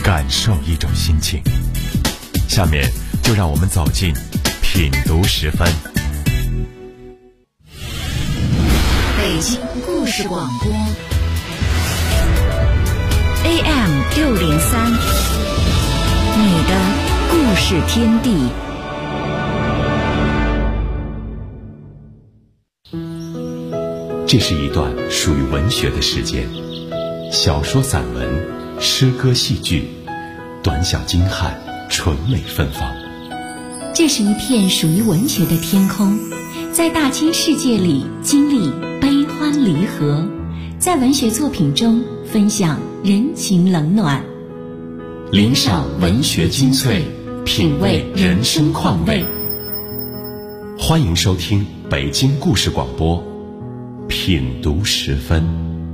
感受一种心情。下面就让我们走进品读时分。 北京故事广播 AM603，你的故事天地。 这是一段属于文学的时间，小说、散文、诗歌、戏剧，短小精悍，纯美芬芳。 这是一片属于文学的天空，在大千世界里经历悲欢离合，在文学作品中分享人情冷暖， 聆赏文学精粹，品味人生况味。欢迎收听北京故事广播品读时分。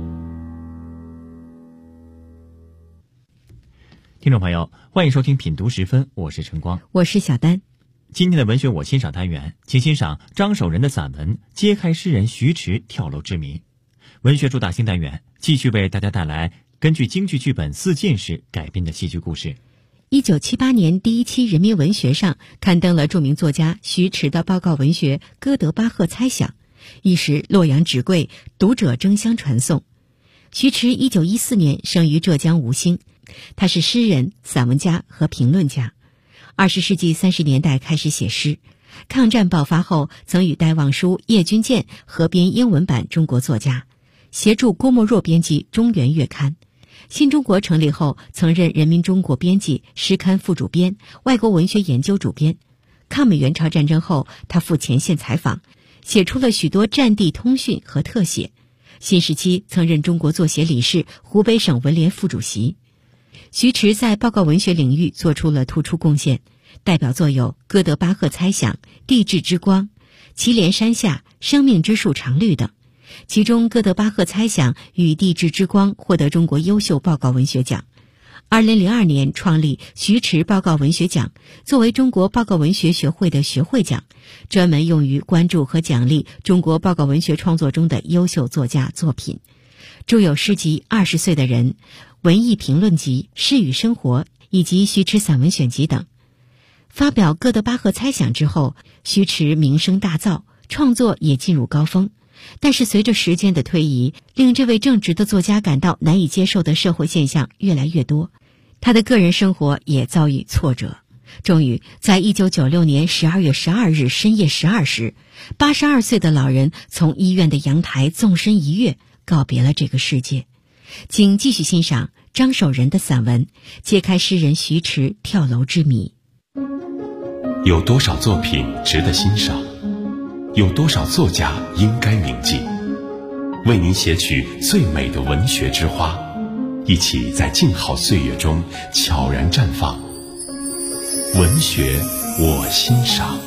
听众朋友，欢迎收听品读时分，我是晨光， 我是小丹。 今天的文学我欣赏单元，请欣赏张守仁的散文《揭开诗人徐迟跳楼之谜》。文学主打新单元继续为大家带来根据京剧剧本《四进士》改编的戏剧故事。 1978年第一期《人民文学》上刊登了著名作家徐迟的报告文学《哥德巴赫猜想》，一时洛阳纸贵，读者争相传颂。徐迟1914年生于浙江吴兴，他是诗人、散文家和评论家。20世纪30年代开始写诗，抗战爆发后曾与戴望舒、叶君健合编英文版《中国作家》，协助郭沫若编辑《中原月刊》。新中国成立后曾任人民中国编辑、诗刊副主编、外国文学研究主编。抗美援朝战争后，他赴前线采访，写出了许多战地通讯和特写。新时期曾任中国作协理事、湖北省文联副主席。徐迟在报告文学领域做出了突出贡献，代表作有《哥德巴赫猜想》《地质之光》《祁连山下》《生命之树常绿》等。其中《哥德巴赫猜想》与《地质之光》获得中国优秀报告文学奖。2002年创立徐迟报告文学奖，作为中国报告文学学会的学会奖，专门用于关注和奖励中国报告文学创作中的优秀作家作品。著有诗集《20岁的人》、文艺评论集《诗与生活》以及徐迟散文选集等。发表《哥德巴赫猜想》之后，徐迟名声大噪，创作也进入高峰。但是随着时间的推移，令这位正直的作家感到难以接受的社会现象越来越多，他的个人生活也遭遇挫折。终于在1996年12月12日深夜12时，82岁的老人从医院的阳台纵身一跃，告别了这个世界。请继续欣赏张守仁的散文《揭开诗人徐迟跳楼之谜》。 有多少作品值得欣赏？有多少作家应该铭记？为您写取最美的文学之花，一起在静好岁月中悄然绽放。文学我欣赏。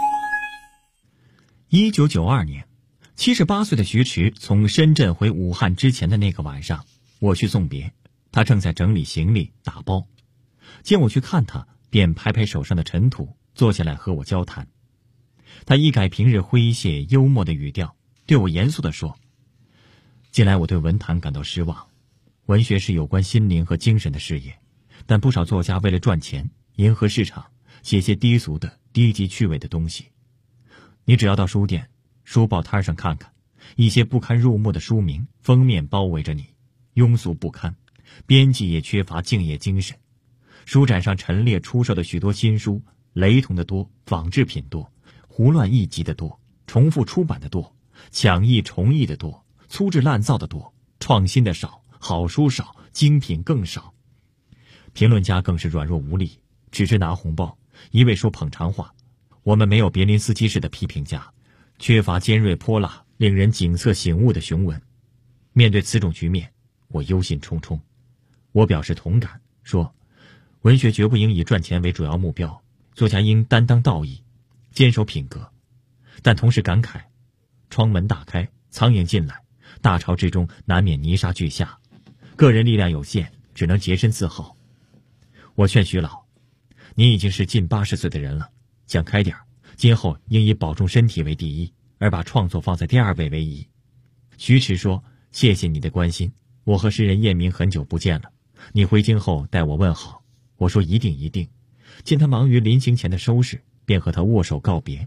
1992年，78岁的徐迟从深圳回武汉之前的那个晚上，我去送别，他正在整理行李打包。见我去看他，便拍拍手上的尘土，坐下来和我交谈。他一改平日诙谐幽默的语调，对我严肃地说：近来我对文坛感到失望，文学是有关心灵和精神的事业，但不少作家为了赚钱迎合市场，写些低俗的低级趣味的东西。你只要到书店、书报摊上看看，一些不堪入目的书名封面包围着你，庸俗不堪，编辑也缺乏敬业精神。书展上陈列出售的许多新书，雷同的多，仿制品多，胡乱译集的多，重复出版的多，抢译重译的多，粗制滥造的多，创新的少，好书少，精品更少。评论家更是软弱无力，只知拿红包，一味说捧场话。我们没有别林斯基式的批评家，缺乏尖锐泼辣、令人景色醒悟的雄文。面对此种局面，我忧心忡忡。我表示同感，说文学绝不应以赚钱为主要目标，作家应担当道义，坚守品格。但同时感慨，窗门大开，苍蝇进来，大潮之中难免泥沙俱下，个人力量有限，只能洁身自好。我劝徐老，你已经是近80岁的人了，想开点，今后应以保重身体为第一，而把创作放在第二位为宜。徐迟说：谢谢你的关心，我和诗人叶明很久不见了， 你回京后代我问好。我说一定一定。见他忙于临行前的收拾，便和他握手告别。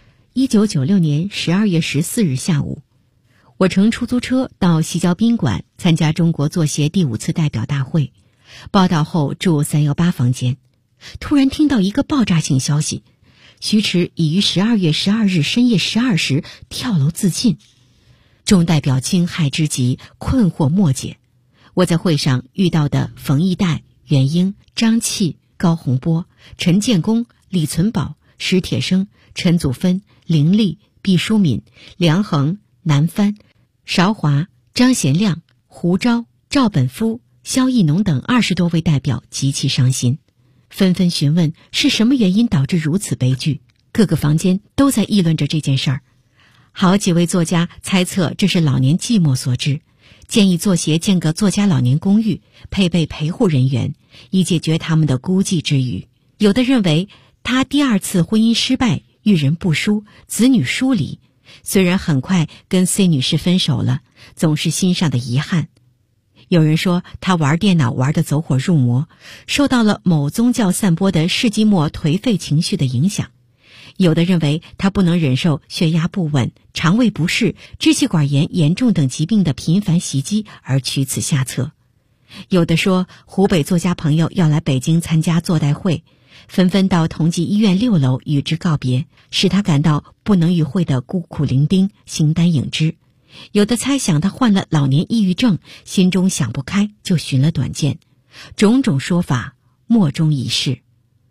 1996年12月14日下午，我乘出租车到西郊宾馆参加中国作协第5次代表大会，报到后住318房间，突然听到一个爆炸性消息：徐迟已于12月12日深夜12时跳楼自尽。众代表惊骇之极，困惑莫解。我在会上遇到的冯一代、袁英、张契、高洪波、陈建功、李存宝、史铁生、陈祖芬、凌厉、毕淑敏、梁衡、南帆、韶华、张贤亮、胡钊、赵本夫、萧艺农等20多位代表极其伤心，纷纷询问是什么原因导致如此悲剧。各个房间都在议论着这件事儿。好几位作家猜测这是老年寂寞所致，建议作协建个作家老年公寓，配备陪护人员，以解决他们的孤寂之余。有的认为他第2次婚姻失败，遇人不淑，子女疏离，虽然很快跟 C 女士分手了，总是心上的遗憾。有人说他玩电脑玩得走火入魔，受到了某宗教散播的世纪末颓废情绪的影响。有的认为他不能忍受血压不稳、肠胃不适、支气管炎严重等疾病的频繁袭击而取此下策。有的说湖北作家朋友要来北京参加作代会，纷纷到同济医院6楼与之告别，使他感到不能与会的孤苦伶仃，形单影只。有的猜想他患了老年抑郁症，心中想不开就寻了短见。种种说法莫衷一是。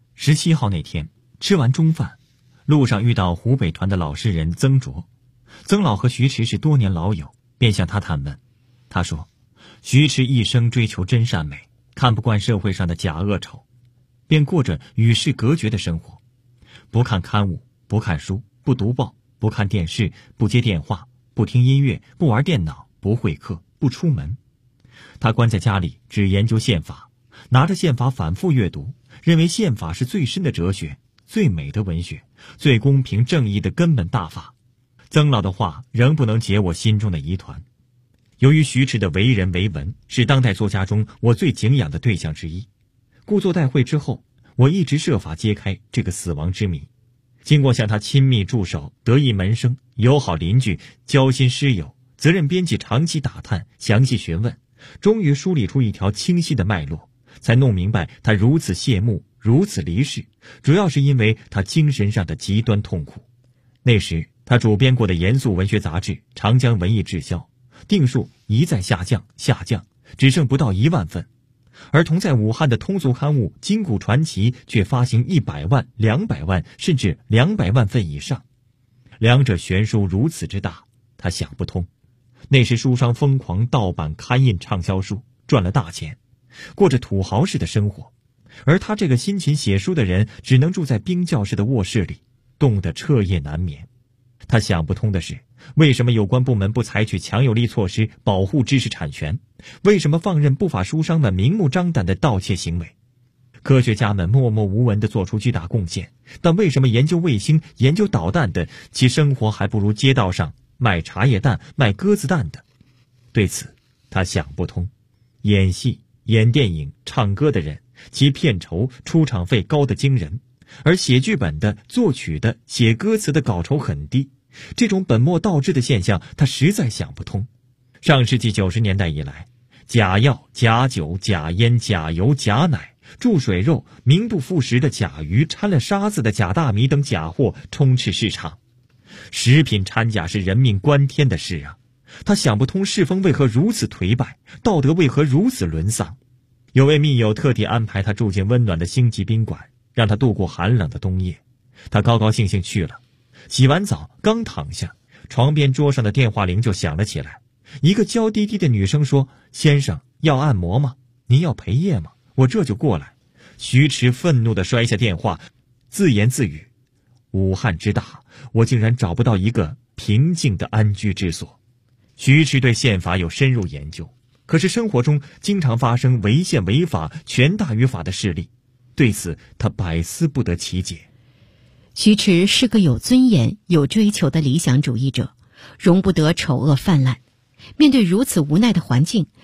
17号那天吃完中饭，路上遇到湖北团的老诗人曾卓。曾老和徐迟是多年老友，便向他探问。他说徐迟一生追求真善美，看不惯社会上的假恶丑，便过着与世隔绝的生活，不看刊物，不看书，不读报，不看电视，不接电话，不听音乐，不玩电脑，不会客，不出门。他关在家里只研究宪法，拿着宪法反复阅读，认为宪法是最深的哲学，最美的文学，最公平正义的根本大法。曾老的话仍不能解我心中的疑团。由于徐迟的为人为文是当代作家中我最敬仰的对象之一，故作代会之后，我一直设法揭开这个死亡之谜。经过向他亲密助手、得意门生、友好邻居、交心师友、责任编辑长期打探、详细询问，终于梳理出一条清晰的脉络，才弄明白他如此谢幕，如此离世，主要是因为他精神上的极端痛苦。那时他主编过的严肃文学杂志《长江文艺》滞销，订数一再下降，只剩不到1万份。而同在武汉的通俗刊物《今古传奇》却发行100万、200万，甚至200万份以上，两者悬殊如此之大，他想不通。那时书商疯狂盗版刊印畅销书，赚了大钱，过着土豪式的生活，而他这个辛勤写书的人只能住在冰窖式的卧室里，冻得彻夜难眠。他想不通的是，为什么有关部门不采取强有力措施保护知识产权？为什么放任不法书商们明目张胆的盗窃行为？科学家们默默无闻地做出巨大贡献，但为什么研究卫星、研究导弹的，其生活还不如街道上卖茶叶蛋、卖鸽子蛋的？对此，他想不通。演戏、演电影、唱歌的人，其片酬、出场费高得惊人，而写剧本的、作曲的、写歌词的稿酬很低。这种本末倒置的现象，他实在想不通。上世纪90年代以来，假药、假酒、假烟、假油、假奶、注水肉、名不副实的假鱼、掺了沙子的假大米等假货充斥市场。食品掺假是人命关天的事啊！他想不通世风为何如此颓败，道德为何如此沦丧。有位密友特地安排他住进温暖的星级宾馆，让他度过寒冷的冬夜。他高高兴兴去了。洗完澡刚躺下，床边桌上的电话铃就响了起来。一个娇滴滴的女声说：“先生，要按摩吗？您要陪夜吗？我这就过来。”徐迟愤怒地摔下电话，自言自语：“武汉之大，我竟然找不到一个平静的安居之所。”徐迟对宪法有深入研究，可是生活中经常发生违宪违法、权大于法的事例，对此他百思不得其解。 徐迟是个有尊严、有追求的理想主义者，容不得丑恶泛滥。面对如此无奈的环境，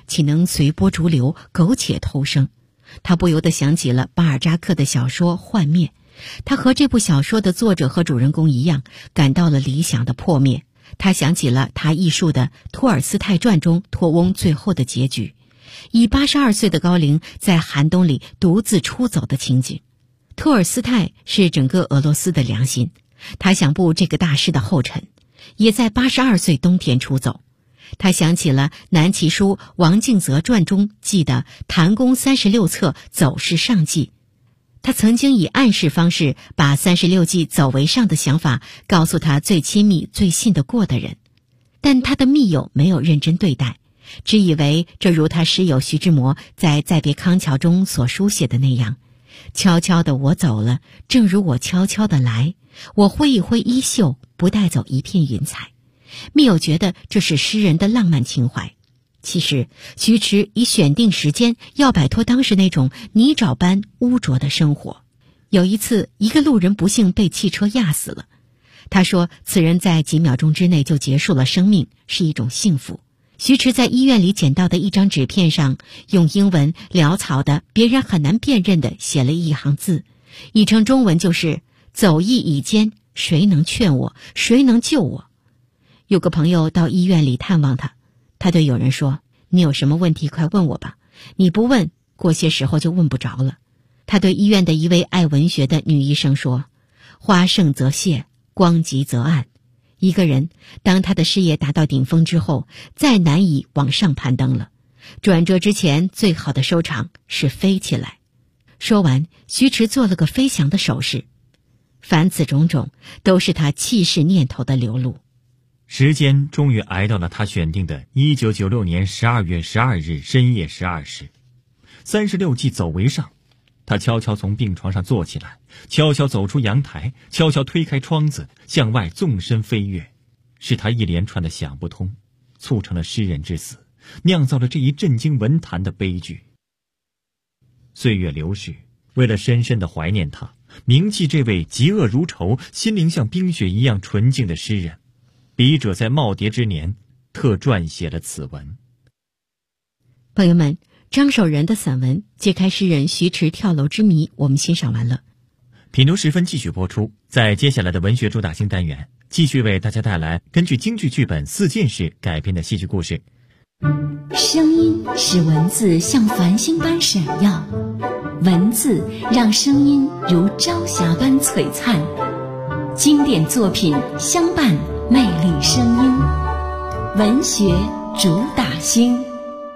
岂能随波逐流，苟且偷生？他不由得想起了巴尔扎克的小说《幻灭》，他和这部小说的作者和主人公一样，感到了理想的破灭。他想起了他艺术的《托尔斯泰传》中托翁最后的结局，以82岁的高龄在寒冬里独自出走的情景。托尔斯泰是整个俄罗斯的良心，他想步这个大师的后尘，也在82岁冬天出走。他想起了南齐书王敬泽传中记的谭公36策走势上计，他曾经以暗示方式把36计走为上的想法告诉他最亲密最信得过的人，但他的密友没有认真对待，只以为这如他师友徐志摩在《再别康桥》中所书写的那样，悄悄的我走了，正如我悄悄的来，我挥一挥衣袖，不带走一片云彩。密友觉得这是诗人的浪漫情怀，其实徐迟已选定时间要摆脱当时那种泥沼般污浊的生活。有一次，一个路人不幸被汽车压死了，他说此人在几秒钟之内就结束了生命，是一种幸福。徐迟在医院里捡到的一张纸片上，用英文潦草的别人很难辨认的写了一行字，译成中文就是走意已艰，谁能劝我，谁能救我。有个朋友到医院里探望他，他对友人说，你有什么问题快问我吧，你不问，过些时候就问不着了。他对医院的一位爱文学的女医生说，花盛则谢，光极则暗。一个人当他的事业达到顶峰之后，再难以往上攀登了，转折之前最好的收场是飞起来。说完，徐迟做了个飞翔的手势。凡此种种，都是他气势念头的流露。 时间终于挨到了他选定的1996年12月12日深夜12时，36计走为上。他悄悄从病床上坐起来，悄悄走出阳台，悄悄推开窗子，向外纵身飞跃。是他一连串的想不通，促成了诗人之死，酿造了这一震惊文坛的悲剧。岁月流逝，为了深深地怀念他，铭记这位嫉恶如仇、心灵像冰雪一样纯净的诗人，笔者在耄耋之年特撰写了此文。 朋友们，张守仁的散文揭开诗人徐迟跳楼之谜，我们欣赏完了。 品读时分继续播出，在接下来的文学主打星单元，继续为大家带来根据京剧剧本《四件事》改编的戏剧故事。 声音使文字像繁星般闪耀，文字让声音如朝霞般璀璨。经典作品相伴，魅力声音，文学主打星。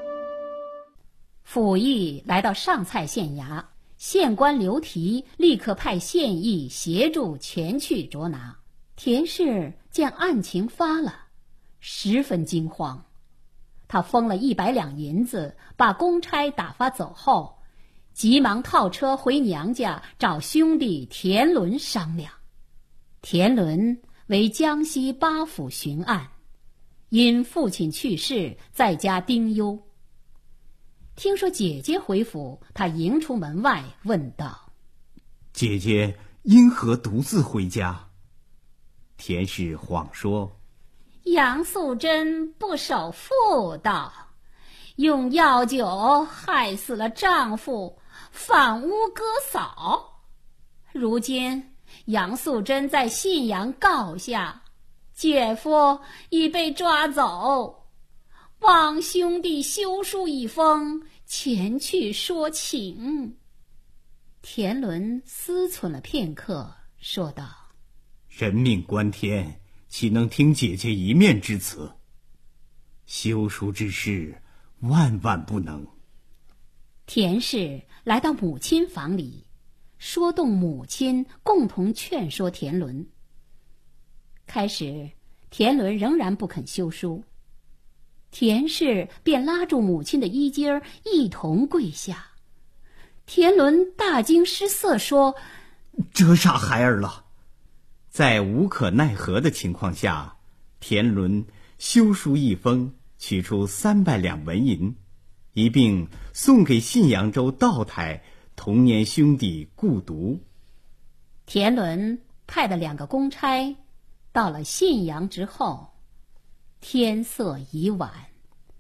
府役来到上蔡县衙，县官刘提立刻派县役协助前去捉拿。田氏见案情发了，十分惊慌，他封了100两银子，把公差打发走后，急忙套车回娘家找兄弟田伦商量。田伦为江西8府巡按，因父亲去世，在家丁忧。听说姐姐回府，他迎出门外问道： 姐姐因何独自回家？田氏谎说： 杨素贞不守妇道，用药酒害死了丈夫，反诬哥嫂。如今杨素贞在信阳告下，姐夫已被抓走，望兄弟修书一封，前去说情。田伦思忖了片刻，说道： 人命关天，岂能听姐姐一面之词？修书之事，万万不能。 田氏来到母亲房里，说动母亲共同劝说田伦。开始田伦仍然不肯修书，田氏便拉住母亲的衣襟儿，一同跪下。田伦大惊失色，说： 折煞孩儿了。在无可奈何的情况下，田伦修书一封，取出300两纹银，一并送给信阳州道台同年兄弟顾读。 田伦派的2个公差到了信阳之后，天色已晚，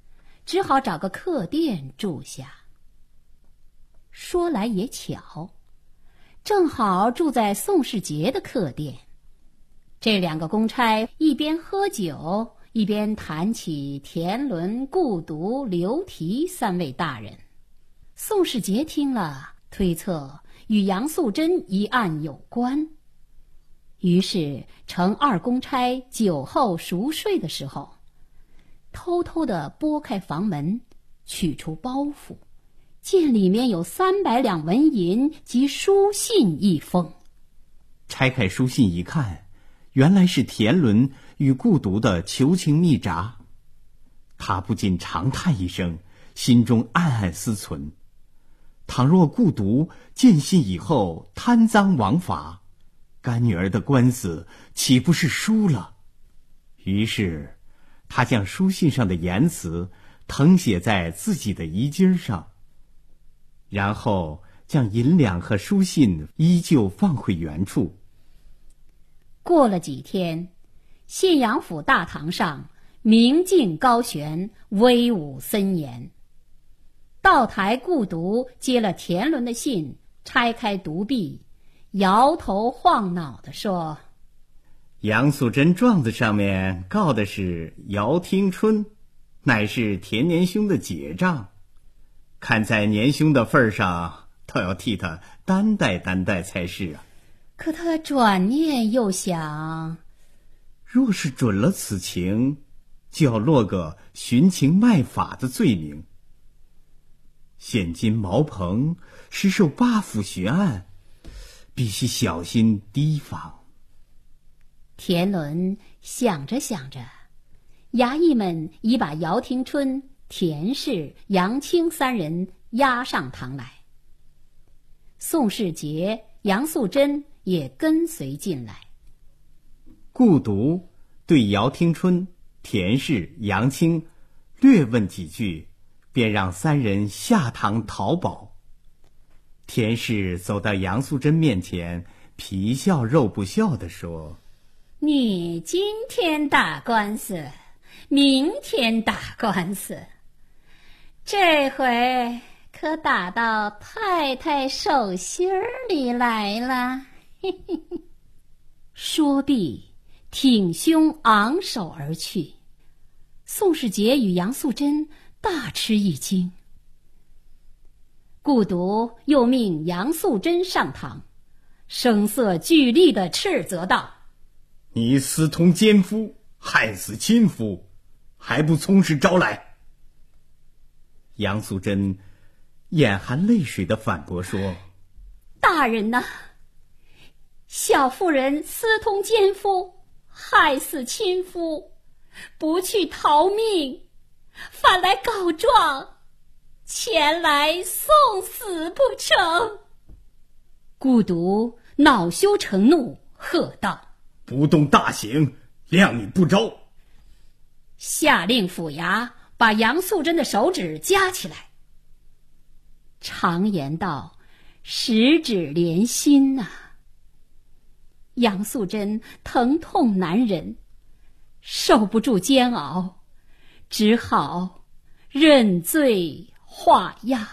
只好找个客店住下。说来也巧，正好住在宋世杰的客店。这两个公差一边喝酒，一边谈起田伦、顾独、刘提三位大人。宋世杰听了，推测与杨素贞一案有关，于是乘二公差酒后熟睡的时候，偷偷地拨开房门，取出包袱，见里面有300两纹银及书信一封。 拆开书信一看，原来是田伦与顾独的求情密札。他不禁长叹一声，心中暗暗思忖：倘若顾独见信以后贪赃枉法，干女儿的官司岂不是输了？于是他将书信上的言辞誊写在自己的衣襟上，然后将银两和书信依旧放回原处。 过了几天，信阳府大堂上明镜高悬，威武森严。道台顾独接了田伦的信，拆开读毕，摇头晃脑地说： 杨素贞状子上面告的是姚听春，乃是田年兄的姐丈，看在年兄的份上，倒要替他担待担待才是啊。 可他转念又想， 若是准了此情，就要落个徇情卖法的罪名。现今毛鹏实受8府巡案，必须小心提防。 田伦想着想着，衙役们已把姚听春、田氏、杨清3人押上堂来。宋世杰、杨素贞也跟随进来。 顾独对姚听春、田氏、杨清略问几句，便让3人下堂讨保。田氏走到杨素贞面前，皮笑肉不笑地说： 你今天打官司，明天打官司，这回可打到太太手心里来了。说毕，挺胸昂首而去。宋世杰与杨素贞大吃一惊。顾独又命杨素贞上堂，声色俱厉地斥责道： 你私通奸夫，害死亲夫，还不从实招来？杨素贞眼含泪水地反驳说： 大人呐，小妇人私通奸夫，害死亲夫，不去逃命，反来告状，前来送死不成？顾独恼羞成怒，喝道： 不动大刑，谅你不招。 下令府衙把杨素贞的手指夹起来。常言道，十指连心呐。杨素贞疼痛难忍，受不住煎熬，只好认罪画押。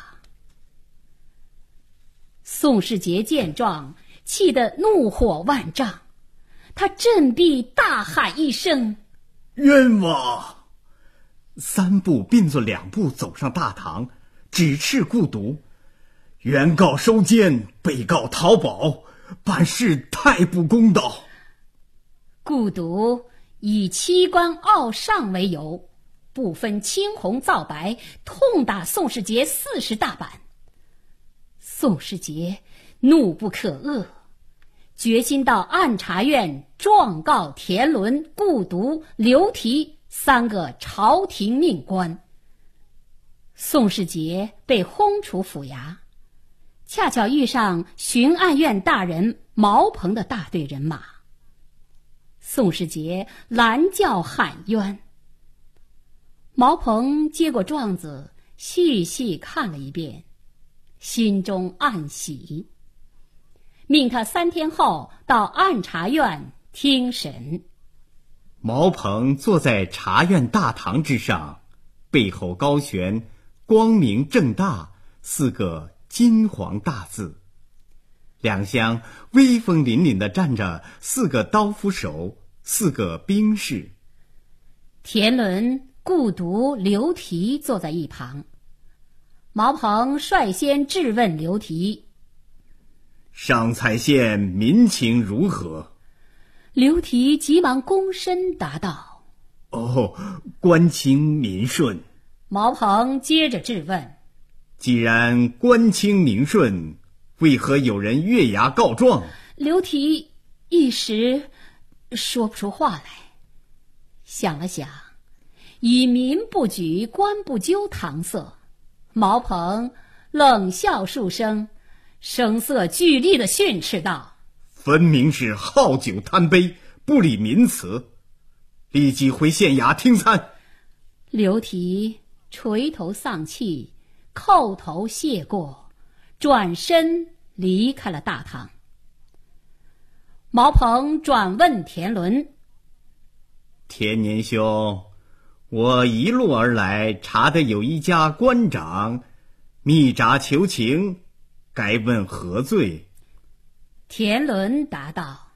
宋世杰见状，气得怒火万丈，他振臂大喊一声： 冤枉！3步并作2步走上大堂，指斥顾独：原告收监，被告逃保，办事太不公道。 顾独以妻官傲上为由，不分青红皂白，痛打宋世杰40大板。宋世杰怒不可遏，决心到按察院状告田伦、顾独、刘提3个朝廷命官。宋世杰被轰出府衙，恰巧遇上巡按院大人毛鹏的大队人马。宋世杰拦轿喊冤。毛鹏接过状子，细细看了一遍，心中暗喜，命他3天后到按察院听审。 毛鹏坐在察院大堂之上， 背后高悬光明正大4个金黄大字，两厢威风凛凛地站着4个刀斧手，4个兵士。 田伦、顾独、刘提坐在一旁。毛鹏率先质问刘提： 上蔡县民情如何？ 刘提急忙躬身答道： 官清民顺。 毛鹏接着质问： 既然官清民顺，为何有人越衙告状？ 刘提一时说不出话来，想了想，以民不举，官不究搪塞。毛鹏冷笑数声，声色俱厉地训斥道： 分明是好酒贪杯，不理民词，立即回县衙听参。 刘提垂头丧气，叩头谢过，转身离开了大堂。毛鹏转问田伦： 田年兄，我一路而来，查得有一家官长密札求情，该问何罪？ 田伦答道：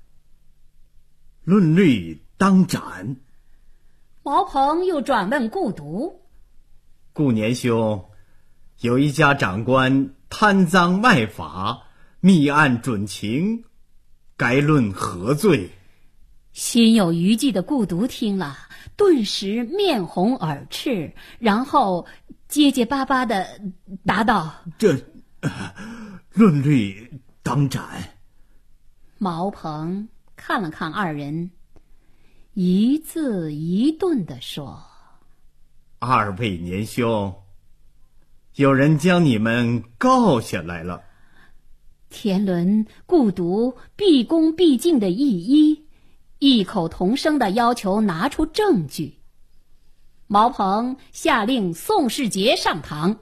论律当斩。 毛鹏又转问顾独： 顾年兄，有一家长官贪赃卖法，密案准情，该论何罪？ 心有余悸的顾独听了，顿时面红耳赤，然后结结巴巴地答道： 论律当斩。 毛鹏看了看二人，一字一顿地说： 二位年兄，有人将你们告下来了。 田伦、顾独毕恭毕敬的异口同声地要求拿出证据。毛鹏下令宋世杰上堂。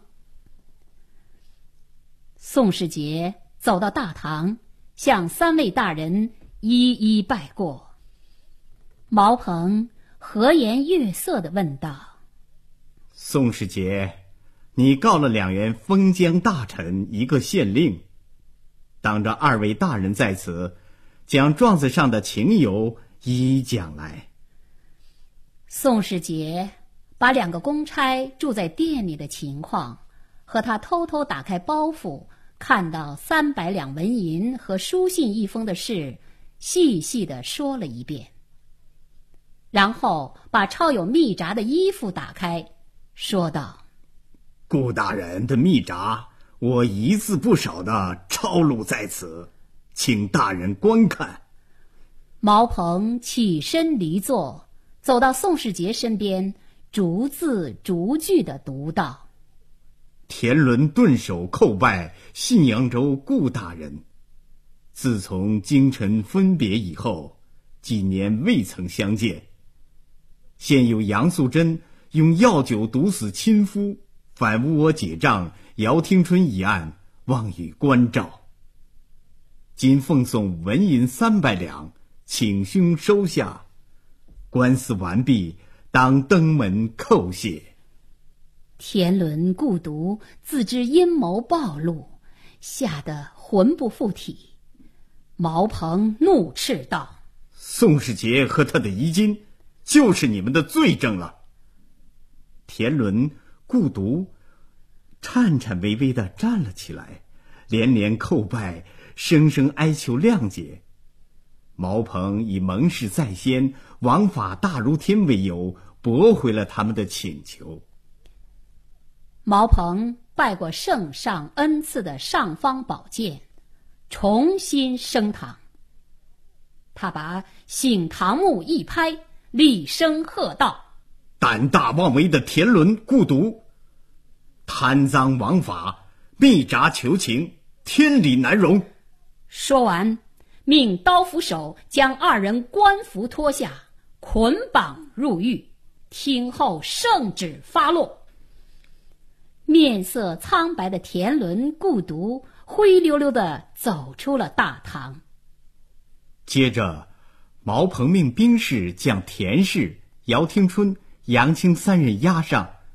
宋世杰走到大堂，向3位大人一一拜过。毛鹏和颜悦色地问道： 宋世杰，你告了2员封疆大臣，1个县令，当着2位大人在此，将状子上的情由一一讲来。 宋世杰把2个公差住在店里的情况，和他偷偷打开包袱看到300两纹银和书信1封的事，细细地说了一遍。然后把抄有密札的衣服打开，说道： 顾大人的密札，我一字不少地抄录在此，请大人观看。 毛鹏起身离座，走到宋世杰身边，逐字逐句地读道： 田伦顿首叩拜信阳州顾大人，自从京城分别以后，几年未曾相见。现有杨素贞用药酒毒死亲夫，反诬我姐丈姚听春一案，望与关照。今奉送纹银300两，请兄收下。官司完毕，当登门叩谢。 田伦、顾独自知阴谋暴露，吓得魂不附体。毛鹏怒斥道： 宋世杰和他的遗金，就是你们的罪证了。田伦、顾独颤颤巍巍地站了起来，连连叩拜，声声哀求谅解。毛鹏以盟誓在先，王法大如天为由，驳回了他们的请求。 毛鹏拜过圣上恩赐的尚方宝剑，重新升堂。他把醒堂木一拍，厉声喝道： 胆大妄为的田伦、顾独，贪赃枉法，密札求情，天理难容。 说完，命刀斧手将2人官服脱下，捆绑入狱，听候圣旨发落。面色苍白的田伦、顾独灰溜溜地走出了大堂。 接着，毛鹏命兵士将田氏、姚听春、杨清3人押上，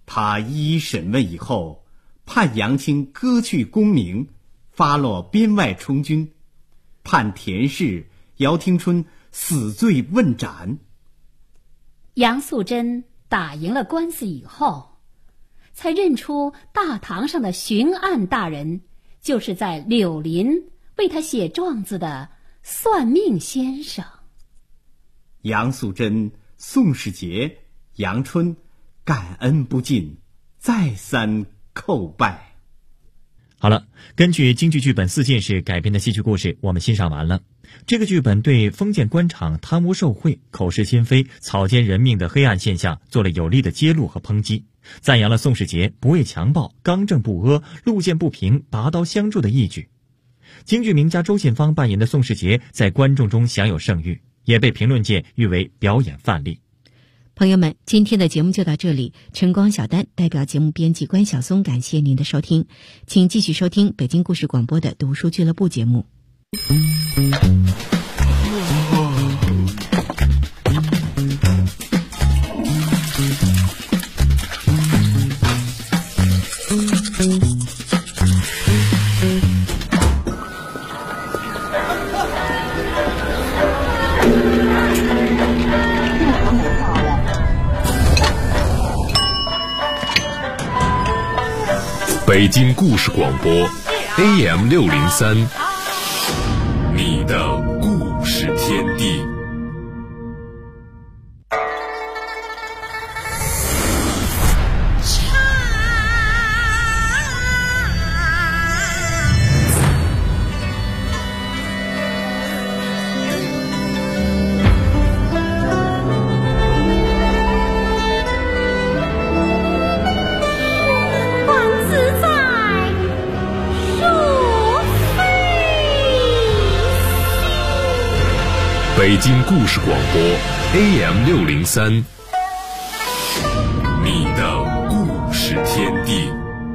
他一一审问以后，判杨清割去功名，发落边外充军，判田氏、姚廷春死罪问斩。 杨素贞打赢了官司以后，才认出大堂上的巡案大人就是在柳林为他写状子的算命先生。 杨素贞、宋世杰、杨春感恩不尽，再三叩拜。 好了，根据京剧剧本《四进士》改编的戏剧故事，我们欣赏完了。这个剧本对封建官场贪污受贿、口是心非、草菅人命的黑暗现象做了有力的揭露和抨击，赞扬了宋世杰不畏强暴、刚正不阿、路见不平拔刀相助的义举。京剧名家周信芳扮演的宋世杰在观众中享有盛誉，也被评论界誉为表演范例。 朋友们，今天的节目就到这里。晨光小丹代表节目编辑关晓松，感谢您的收听，请继续收听北京故事广播的读书俱乐部节目。 北京故事广播 AM603， 你的故事天地。北京故事广播 AM603， 你的故事天地。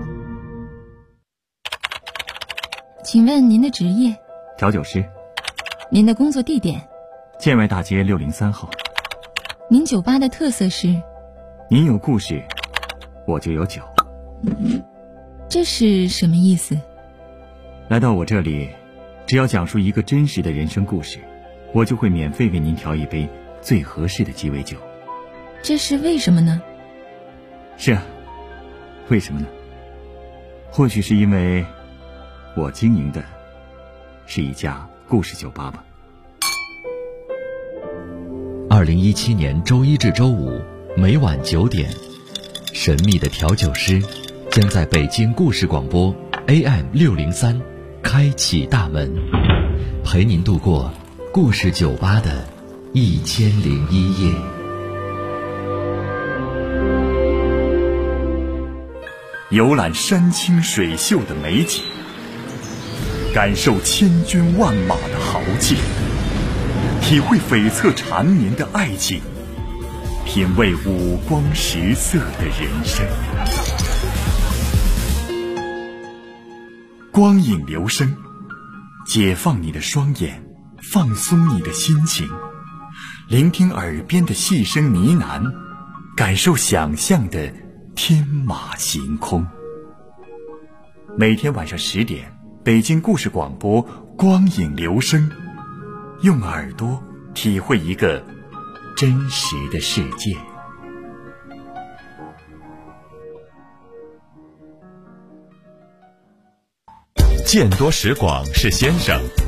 请问您的职业？ 调酒师。 您的工作地点？ 建外大街603号。 您酒吧的特色是？ 您有故事，我就有酒。 这是什么意思？ 来到我这里，只要讲述一个真实的人生故事，我就会免费为您调一杯最合适的鸡尾酒。 这是为什么呢？ 是啊，为什么呢？或许是因为我经营的是一家故事酒吧吧。 2017年周一至周五每晚9点，神秘的调酒师将在北京故事广播 AM603 开启大门，陪您度过故事酒吧的1001夜。 游览山清水秀的美景，感受千军万马的豪劲，体会悱恻缠绵的爱情，品味五光十色的人生。光影流声，解放你的双眼，放松你的心情，聆听耳边的细声呢喃，感受想象的天马行空。每天晚上10点，北京故事广播光影流声，用耳朵体会一个真实的世界。 见多识广是先生，